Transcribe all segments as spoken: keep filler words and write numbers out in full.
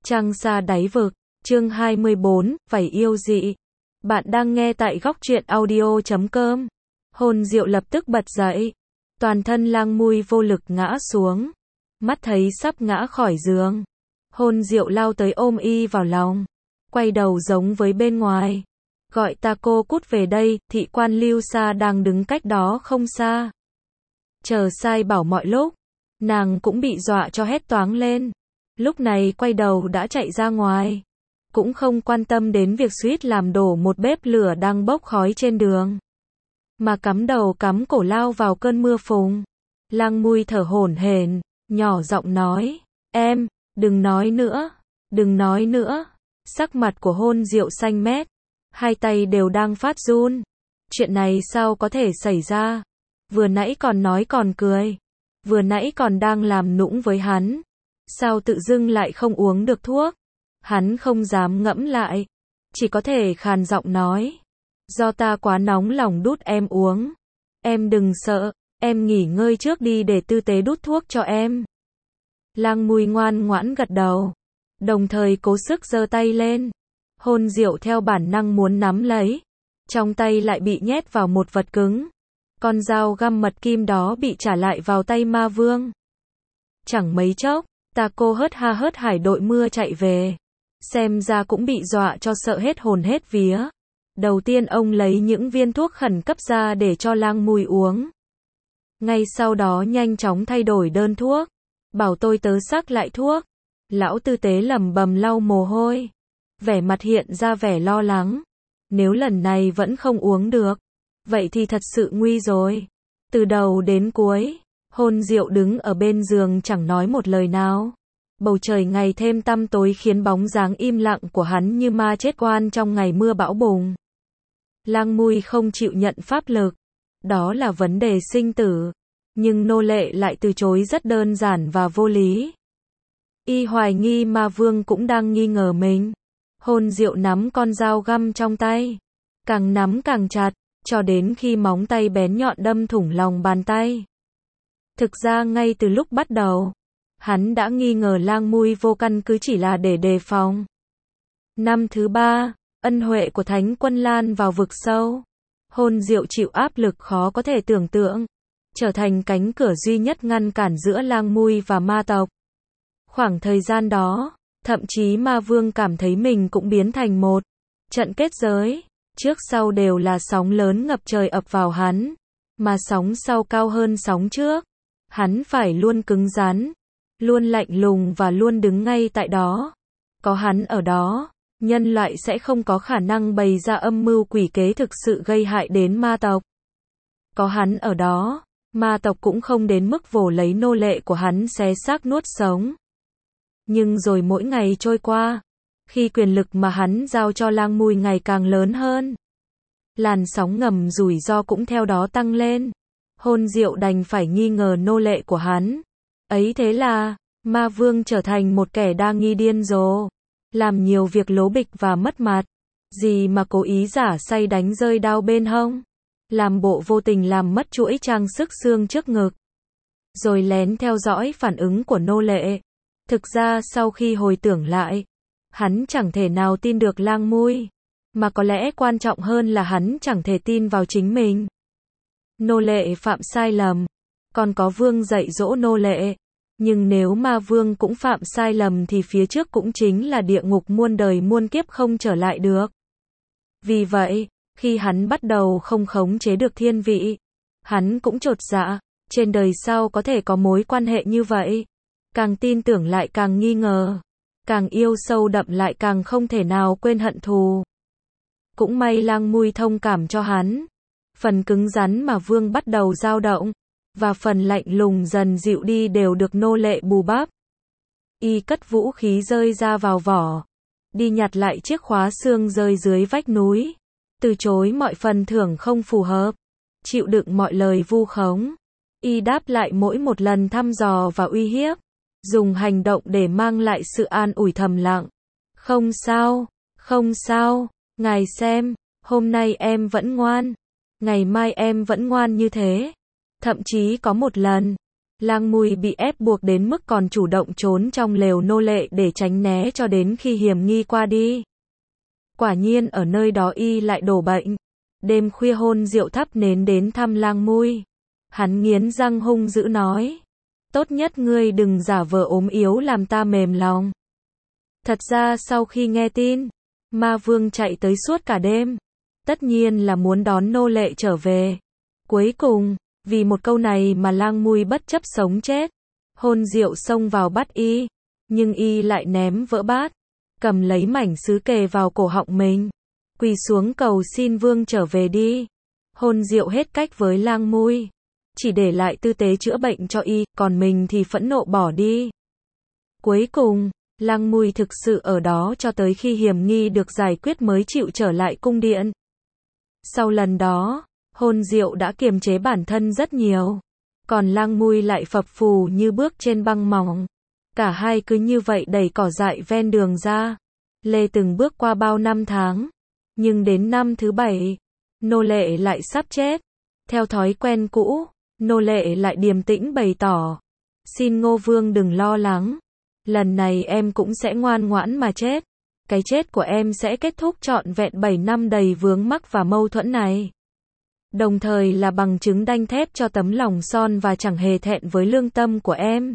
Trăng xa đáy vực, chương hai mươi bốn, vảy yêu dị. Bạn đang nghe tại góc truyện audio chấm com. Hồn Diệu lập tức bật dậy. Toàn thân Lang Mui vô lực ngã xuống. Mắt thấy sắp ngã khỏi giường. Hồn Diệu lao tới ôm y vào lòng. Quay đầu giống với bên ngoài. Gọi ta cô cút về đây, thị quan Lưu Sa đang đứng cách đó không xa. Chờ sai bảo mọi lúc. Nàng cũng bị dọa cho hét toáng lên. Lúc này quay đầu đã chạy ra ngoài. Cũng không quan tâm đến việc suýt làm đổ một bếp lửa đang bốc khói trên đường. Mà cắm đầu cắm cổ lao vào cơn mưa phùn. Lang Mui thở hổn hển, nhỏ giọng nói, em, đừng nói nữa, đừng nói nữa. Sắc mặt của Hồn Diệu xanh mét, hai tay đều đang phát run. Chuyện này sao có thể xảy ra? Vừa nãy còn nói còn cười, vừa nãy còn đang làm nũng với hắn. Sao tự dưng lại không uống được thuốc? Hắn không dám ngẫm lại, chỉ có thể khàn giọng nói, do ta quá nóng lòng đút em uống. Em đừng sợ, em nghỉ ngơi trước đi để tư tế đút thuốc cho em. Lang Mui ngoan ngoãn gật đầu, đồng thời cố sức giơ tay lên. Hồn Diệu theo bản năng muốn nắm lấy, trong tay lại bị nhét vào một vật cứng. Con dao găm mật kim đó bị trả lại vào tay ma vương. Chẳng mấy chốc, ta cô hớt ha hớt hải đội mưa chạy về. Xem ra cũng bị dọa cho sợ hết hồn hết vía. Đầu tiên ông lấy những viên thuốc khẩn cấp ra để cho Lang Mui uống. Ngay sau đó nhanh chóng thay đổi đơn thuốc. Bảo tôi tớ sắc lại thuốc. Lão tư tế lẩm bẩm lau mồ hôi. Vẻ mặt hiện ra vẻ lo lắng. Nếu lần này vẫn không uống được, vậy thì thật sự nguy rồi. Từ đầu đến cuối, Hồn Diệu đứng ở bên giường chẳng nói một lời nào. Bầu trời ngày thêm tăm tối khiến bóng dáng im lặng của hắn như ma chết oan trong ngày mưa bão bùng. Lang Mui không chịu nhận pháp lực. Đó là vấn đề sinh tử. Nhưng nô lệ lại từ chối rất đơn giản và vô lý. Y hoài nghi ma vương cũng đang nghi ngờ mình. Hồn Diệu nắm con dao găm trong tay. Càng nắm càng chặt, cho đến khi móng tay bén nhọn đâm thủng lòng bàn tay. Thực ra ngay từ lúc bắt đầu, hắn đã nghi ngờ Lang Mui vô căn cứ chỉ là để đề phòng. Năm thứ ba, ân huệ của Thánh Quân lan vào vực sâu. Hồn Diệu chịu áp lực khó có thể tưởng tượng, trở thành cánh cửa duy nhất ngăn cản giữa Lang Mui và ma tộc. Khoảng thời gian đó, thậm chí ma vương cảm thấy mình cũng biến thành một trận kết giới. Trước sau đều là sóng lớn ngập trời ập vào hắn, mà sóng sau cao hơn sóng trước. Hắn phải luôn cứng rắn, luôn lạnh lùng và luôn đứng ngay tại đó. Có hắn ở đó, nhân loại sẽ không có khả năng bày ra âm mưu quỷ kế thực sự gây hại đến ma tộc. Có hắn ở đó, ma tộc cũng không đến mức vồ lấy nô lệ của hắn xé xác nuốt sống. Nhưng rồi mỗi ngày trôi qua, khi quyền lực mà hắn giao cho Lang Mui ngày càng lớn hơn, làn sóng ngầm rủi ro cũng theo đó tăng lên. Hồn Diệu đành phải nghi ngờ nô lệ của hắn. Ấy thế là, ma vương trở thành một kẻ đa nghi điên rồ, làm nhiều việc lố bịch và mất mặt. Gì mà cố ý giả say đánh rơi đao bên hông, làm bộ vô tình làm mất chuỗi trang sức xương trước ngực, rồi lén theo dõi phản ứng của nô lệ. Thực ra sau khi hồi tưởng lại, hắn chẳng thể nào tin được Lang Mui, mà có lẽ quan trọng hơn là hắn chẳng thể tin vào chính mình. Nô lệ phạm sai lầm, còn có vương dạy dỗ nô lệ. Nhưng nếu ma vương cũng phạm sai lầm thì phía trước cũng chính là địa ngục muôn đời muôn kiếp không trở lại được. Vì vậy, khi hắn bắt đầu không khống chế được thiên vị, hắn cũng chột dạ, trên đời sau có thể có mối quan hệ như vậy. Càng tin tưởng lại càng nghi ngờ, càng yêu sâu đậm lại càng không thể nào quên hận thù. Cũng may Lang Mui thông cảm cho hắn. Phần cứng rắn mà vương bắt đầu dao động, và phần lạnh lùng dần dịu đi đều được nô lệ bù đắp. Y cất vũ khí rơi ra vào vỏ, đi nhặt lại chiếc khóa xương rơi dưới vách núi, từ chối mọi phần thưởng không phù hợp, chịu đựng mọi lời vu khống. Y đáp lại mỗi một lần thăm dò và uy hiếp, dùng hành động để mang lại sự an ủi thầm lặng. Không sao, không sao, ngài xem, hôm nay em vẫn ngoan, ngày mai em vẫn ngoan như thế. Thậm chí có một lần, Lang Mui bị ép buộc đến mức còn chủ động trốn trong lều nô lệ để tránh né cho đến khi hiểm nghi qua đi. Quả nhiên ở nơi đó y lại đổ bệnh. Đêm khuya Hôn Diệu thắp nến đến thăm Lang Mui. Hắn nghiến răng hung dữ nói. Tốt nhất ngươi đừng giả vờ ốm yếu làm ta mềm lòng. Thật ra sau khi nghe tin, Ma Vương chạy tới suốt cả đêm. Tất nhiên là muốn đón nô lệ trở về. Cuối cùng, vì một câu này mà Lang Mui bất chấp sống chết. Hôn Diệu xông vào bắt y, nhưng y lại ném vỡ bát, cầm lấy mảnh sứ kề vào cổ họng mình, quỳ xuống cầu xin Vương trở về đi. Hôn Diệu hết cách với Lang Mui, chỉ để lại tư tế chữa bệnh cho y, còn mình thì phẫn nộ bỏ đi. Cuối cùng, Lang Mui thực sự ở đó cho tới khi hiểm nghi được giải quyết mới chịu trở lại cung điện. Sau lần đó, Hôn Diệu đã kiềm chế bản thân rất nhiều, còn Lang Mui lại phập phù như bước trên băng mỏng. Cả hai cứ như vậy đẩy cỏ dại ven đường ra. Lê từng bước qua bao năm tháng, nhưng đến năm thứ bảy, nô lệ lại sắp chết. Theo thói quen cũ, nô lệ lại điềm tĩnh bày tỏ. Xin Ngô Vương đừng lo lắng. Lần này em cũng sẽ ngoan ngoãn mà chết. Cái chết của em sẽ kết thúc trọn vẹn bảy năm đầy vướng mắc và mâu thuẫn này. Đồng thời là bằng chứng đanh thép cho tấm lòng son và chẳng hề thẹn với lương tâm của em.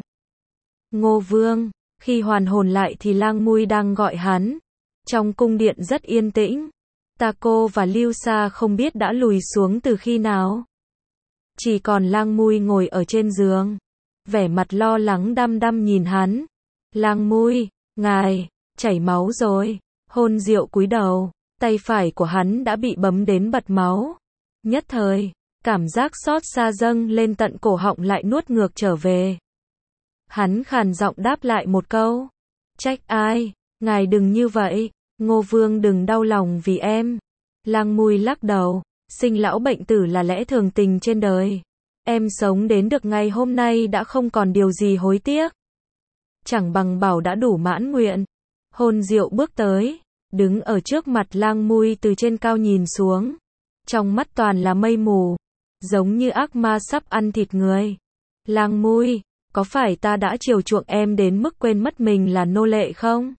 Ngô Vương, khi hoàn hồn lại thì Lang Mui đang gọi hắn. Trong cung điện rất yên tĩnh. Taco và Lưu Sa không biết đã lùi xuống từ khi nào. Chỉ còn Lang Mui ngồi ở trên giường, vẻ mặt lo lắng đăm đăm nhìn hắn. Lang Mui, ngài, chảy máu rồi. Hôn Diệu cúi đầu, tay phải của hắn đã bị bấm đến bật máu. Nhất thời, cảm giác xót xa dâng lên tận cổ họng lại nuốt ngược trở về. Hắn khàn giọng đáp lại một câu. Trách ai, ngài đừng như vậy, Ngô Vương đừng đau lòng vì em. Lang Mui lắc đầu, sinh lão bệnh tử là lẽ thường tình trên đời. Em sống đến được ngày hôm nay đã không còn điều gì hối tiếc. Chẳng bằng bảo đã đủ mãn nguyện. Hôn Diệu bước tới, đứng ở trước mặt Lang Mui từ trên cao nhìn xuống. Trong mắt toàn là mây mù, giống như ác ma sắp ăn thịt người. Lang Mui, có phải ta đã chiều chuộng em đến mức quên mất mình là nô lệ không?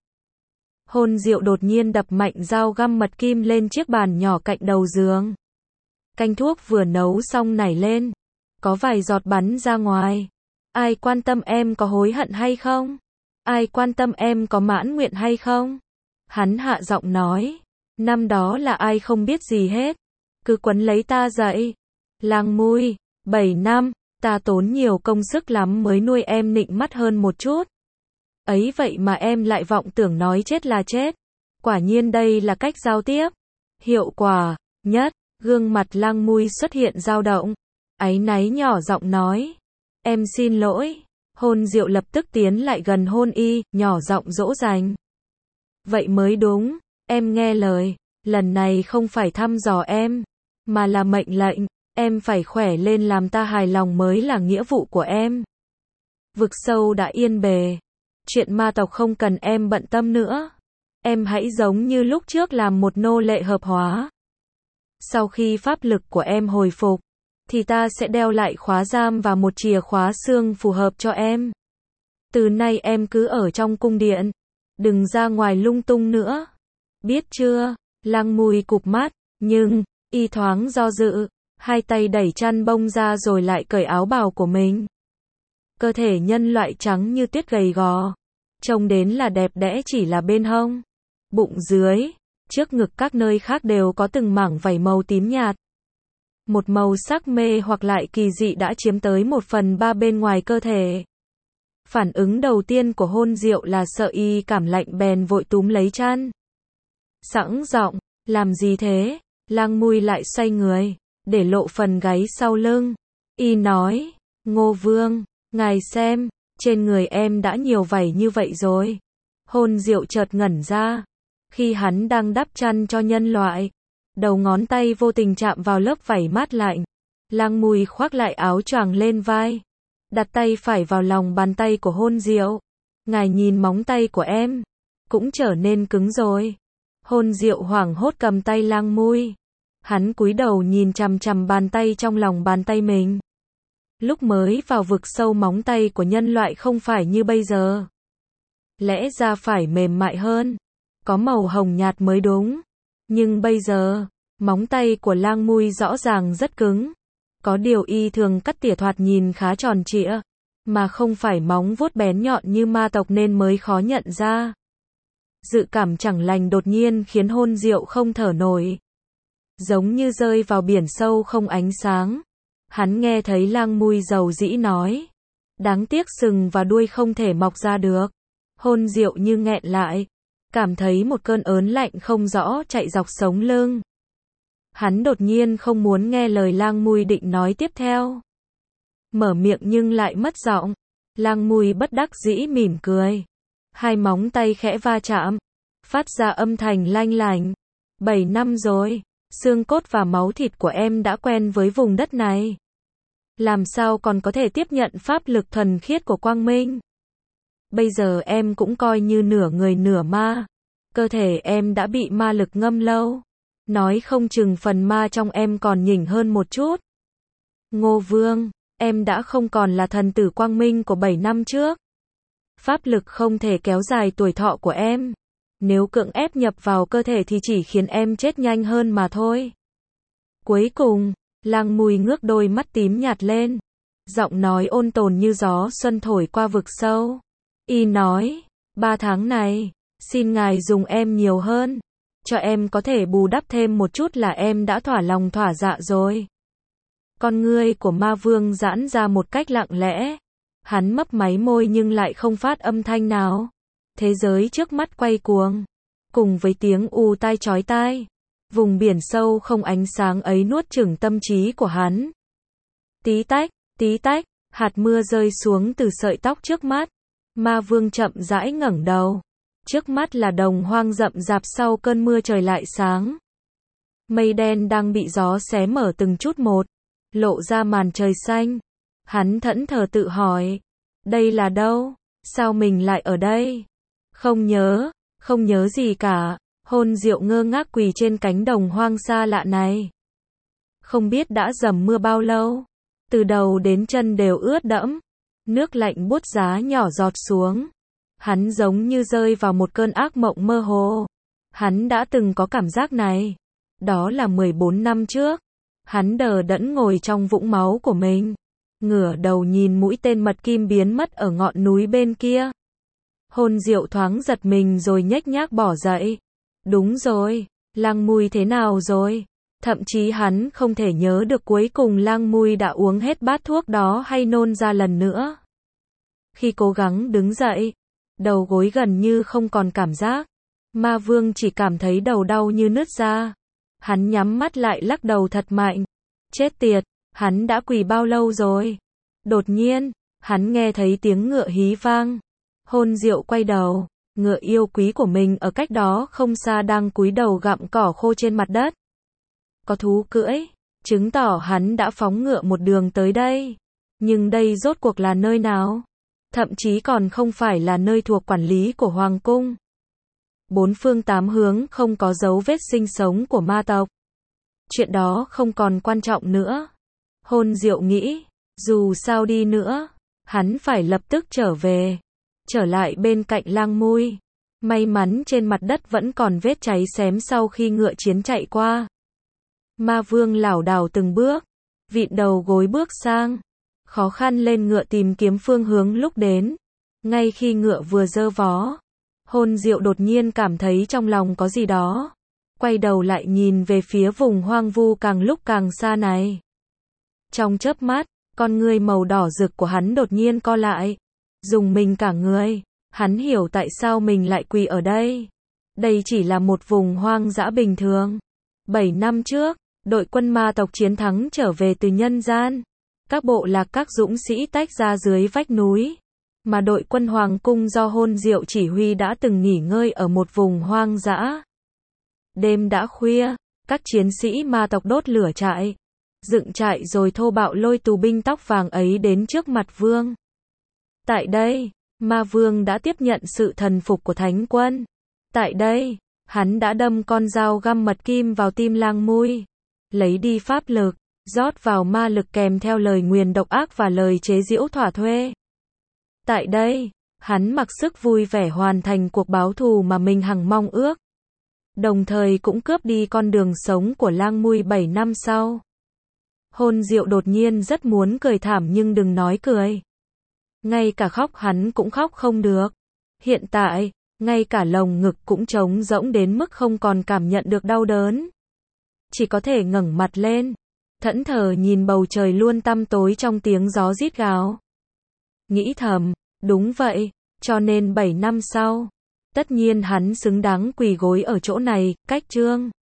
Hôn Diệu đột nhiên đập mạnh dao găm mật kim lên chiếc bàn nhỏ cạnh đầu giường. Canh thuốc vừa nấu xong nảy lên, có vài giọt bắn ra ngoài. Ai quan tâm em có hối hận hay không? Ai quan tâm em có mãn nguyện hay không? Hắn hạ giọng nói, năm đó là ai không biết gì hết, cứ quấn lấy ta dậy. Lang Mui, bảy năm, ta tốn nhiều công sức lắm mới nuôi em nịnh mắt hơn một chút. Ấy vậy mà em lại vọng tưởng nói chết là chết. Quả nhiên đây là cách giao tiếp hiệu quả nhất. Gương mặt Lang Mui xuất hiện dao động, áy náy nhỏ giọng nói, em xin lỗi. Hôn Diệu lập tức tiến lại gần hôn y, nhỏ giọng dỗ dành. Vậy mới đúng, em nghe lời, lần này không phải thăm dò em, mà là mệnh lệnh, em phải khỏe lên làm ta hài lòng mới là nghĩa vụ của em. Vực sâu đã yên bề, chuyện ma tộc không cần em bận tâm nữa. Em hãy giống như lúc trước làm một nô lệ hợp hóa. Sau khi pháp lực của em hồi phục, thì ta sẽ đeo lại khóa giam và một chìa khóa xương phù hợp cho em. Từ nay em cứ ở trong cung điện, đừng ra ngoài lung tung nữa. Biết chưa? Lang Mui cụp mắt, nhưng, y thoáng do dự, hai tay đẩy chăn bông ra rồi lại cởi áo bào của mình. Cơ thể nhân loại trắng như tuyết gầy gò, trông đến là đẹp đẽ chỉ là bên hông, bụng dưới, trước ngực các nơi khác đều có từng mảng vảy màu tím nhạt. Một màu sắc mê hoặc lại kỳ dị đã chiếm tới một phần ba bên ngoài cơ thể. Phản ứng đầu tiên của Hôn Diệu là sợ y cảm lạnh bèn vội túm lấy chăn. Sẵn giọng, làm gì thế? Lang Mui lại xoay người, để lộ phần gáy sau lưng. Y nói, Ngô Vương, ngài xem, trên người em đã nhiều vảy như vậy rồi. Hôn Diệu chợt ngẩn ra, khi hắn đang đắp chăn cho nhân loại, đầu ngón tay vô tình chạm vào lớp vảy mát lạnh. Lang Mui khoác lại áo choàng lên vai, đặt tay phải vào lòng bàn tay của Hôn Diệu. Ngài nhìn móng tay của em, cũng trở nên cứng rồi. Hôn Diệu hoảng hốt cầm tay Lang Mui. Hắn cúi đầu nhìn chằm chằm bàn tay trong lòng bàn tay mình. Lúc mới vào vực sâu móng tay của nhân loại không phải như bây giờ. Lẽ ra phải mềm mại hơn, có màu hồng nhạt mới đúng. Nhưng bây giờ, móng tay của Lang Mui rõ ràng rất cứng. Có điều y thường cắt tỉa thoạt nhìn khá tròn trịa, mà không phải móng vuốt bén nhọn như ma tộc nên mới khó nhận ra. Dự cảm chẳng lành đột nhiên khiến Hôn Diệu không thở nổi. Giống như rơi vào biển sâu không ánh sáng. Hắn nghe thấy Lang Mui dầu dĩ nói. Đáng tiếc sừng và đuôi không thể mọc ra được. Hôn Diệu như nghẹn lại. Cảm thấy một cơn ớn lạnh không rõ chạy dọc sống lưng. Hắn đột nhiên không muốn nghe lời Lang Mui định nói tiếp theo. Mở miệng nhưng lại mất giọng. Lang Mui bất đắc dĩ mỉm cười. Hai móng tay khẽ va chạm. Phát ra âm thanh lanh lành. Bảy năm rồi. Xương cốt và máu thịt của em đã quen với vùng đất này. Làm sao còn có thể tiếp nhận pháp lực thuần khiết của Quang Minh? Bây giờ em cũng coi như nửa người nửa ma. Cơ thể em đã bị ma lực ngâm lâu. Nói không chừng phần ma trong em còn nhỉnh hơn một chút. Ngô Vương, em đã không còn là thần tử Quang Minh của bảy năm trước. Pháp lực không thể kéo dài tuổi thọ của em. Nếu cưỡng ép nhập vào cơ thể thì chỉ khiến em chết nhanh hơn mà thôi. Cuối cùng, Lang Mui ngước đôi mắt tím nhạt lên. Giọng nói ôn tồn như gió xuân thổi qua vực sâu. Y nói, ba tháng này, xin ngài dùng em nhiều hơn. Cho em có thể bù đắp thêm một chút là em đã thỏa lòng thỏa dạ rồi. Con ngươi của ma vương giãn ra một cách lặng lẽ. Hắn mấp máy môi nhưng lại không phát âm thanh nào. Thế giới trước mắt quay cuồng. Cùng với tiếng u tai chói tai. Vùng biển sâu không ánh sáng ấy nuốt chửng tâm trí của hắn. Tí tách, tí tách, hạt mưa rơi xuống từ sợi tóc trước mắt. Ma vương chậm rãi ngẩng đầu. Trước mắt là đồng hoang rậm rạp sau cơn mưa trời lại sáng. Mây đen đang bị gió xé mở từng chút một. Lộ ra màn trời xanh. Hắn thẫn thờ tự hỏi. Đây là đâu? Sao mình lại ở đây? Không nhớ, không nhớ gì cả. Hôn Diệu ngơ ngác quỳ trên cánh đồng hoang xa lạ này. Không biết đã dầm mưa bao lâu. Từ đầu đến chân đều ướt đẫm. Nước lạnh buốt giá nhỏ giọt xuống. Hắn giống như rơi vào một cơn ác mộng mơ hồ. Hắn đã từng có cảm giác này. Đó là mười bốn năm trước. Hắn đờ đẫn ngồi trong vũng máu của mình. Ngửa đầu nhìn mũi tên mật kim biến mất ở ngọn núi bên kia. Hôn Diệu thoáng giật mình rồi nhếch nhác bỏ dậy. Đúng rồi, Lang Mui thế nào rồi? Thậm chí hắn không thể nhớ được cuối cùng Lang Mui đã uống hết bát thuốc đó hay nôn ra lần nữa. Khi cố gắng đứng dậy, đầu gối gần như không còn cảm giác. Ma vương chỉ cảm thấy đầu đau như nứt ra. Hắn nhắm mắt lại lắc đầu thật mạnh. Chết tiệt, hắn đã quỳ bao lâu rồi? Đột nhiên, hắn nghe thấy tiếng ngựa hí vang. Hôn Diệu quay đầu, ngựa yêu quý của mình ở cách đó không xa đang cúi đầu gặm cỏ khô trên mặt đất. Có thú cưỡi, chứng tỏ hắn đã phóng ngựa một đường tới đây. Nhưng đây rốt cuộc là nơi nào? Thậm chí còn không phải là nơi thuộc quản lý của Hoàng cung. Bốn phương tám hướng không có dấu vết sinh sống của ma tộc. Chuyện đó không còn quan trọng nữa. Hôn Diệu nghĩ, dù sao đi nữa, hắn phải lập tức trở về. Trở lại bên cạnh Lang Mui. May mắn trên mặt đất vẫn còn vết cháy xém sau khi ngựa chiến chạy qua. Ma vương lảo đảo từng bước, vịn đầu gối bước sang, khó khăn lên ngựa tìm kiếm phương hướng lúc đến. Ngay khi ngựa vừa giơ vó, Hôn Diệu đột nhiên cảm thấy trong lòng có gì đó. Quay đầu lại nhìn về phía vùng hoang vu càng lúc càng xa này. Trong chớp mắt, con ngươi màu đỏ rực của hắn đột nhiên co lại. Dùng mình cả người, hắn hiểu tại sao mình lại quỳ ở đây. Đây chỉ là một vùng hoang dã bình thường. Bảy năm trước, đội quân ma tộc chiến thắng trở về từ nhân gian. Các bộ lạc các dũng sĩ tách ra dưới vách núi. Mà đội quân Hoàng cung do Hôn Diệu chỉ huy đã từng nghỉ ngơi ở một vùng hoang dã. Đêm đã khuya, các chiến sĩ ma tộc đốt lửa trại. Dựng trại rồi thô bạo lôi tù binh tóc vàng ấy đến trước mặt vương. Tại đây, ma vương đã tiếp nhận sự thần phục của thánh quân. Tại đây, hắn đã đâm con dao găm mật kim vào tim Lang Mui. Lấy đi pháp lực, rót vào ma lực kèm theo lời nguyền độc ác và lời chế giễu thỏa thuê. Tại đây, hắn mặc sức vui vẻ hoàn thành cuộc báo thù mà mình hằng mong ước. Đồng thời cũng cướp đi con đường sống của Lang Mui bảy năm sau. Hôn Diệu đột nhiên rất muốn cười thảm nhưng đừng nói cười. Ngay cả khóc hắn cũng khóc không được. Hiện tại, ngay cả lồng ngực cũng trống rỗng đến mức không còn cảm nhận được đau đớn. Chỉ có thể ngẩng mặt lên, thẫn thờ nhìn bầu trời luôn tăm tối trong tiếng gió rít gào. Nghĩ thầm, đúng vậy, cho nên bảy năm sau, tất nhiên hắn xứng đáng quỳ gối ở chỗ này, cách Trương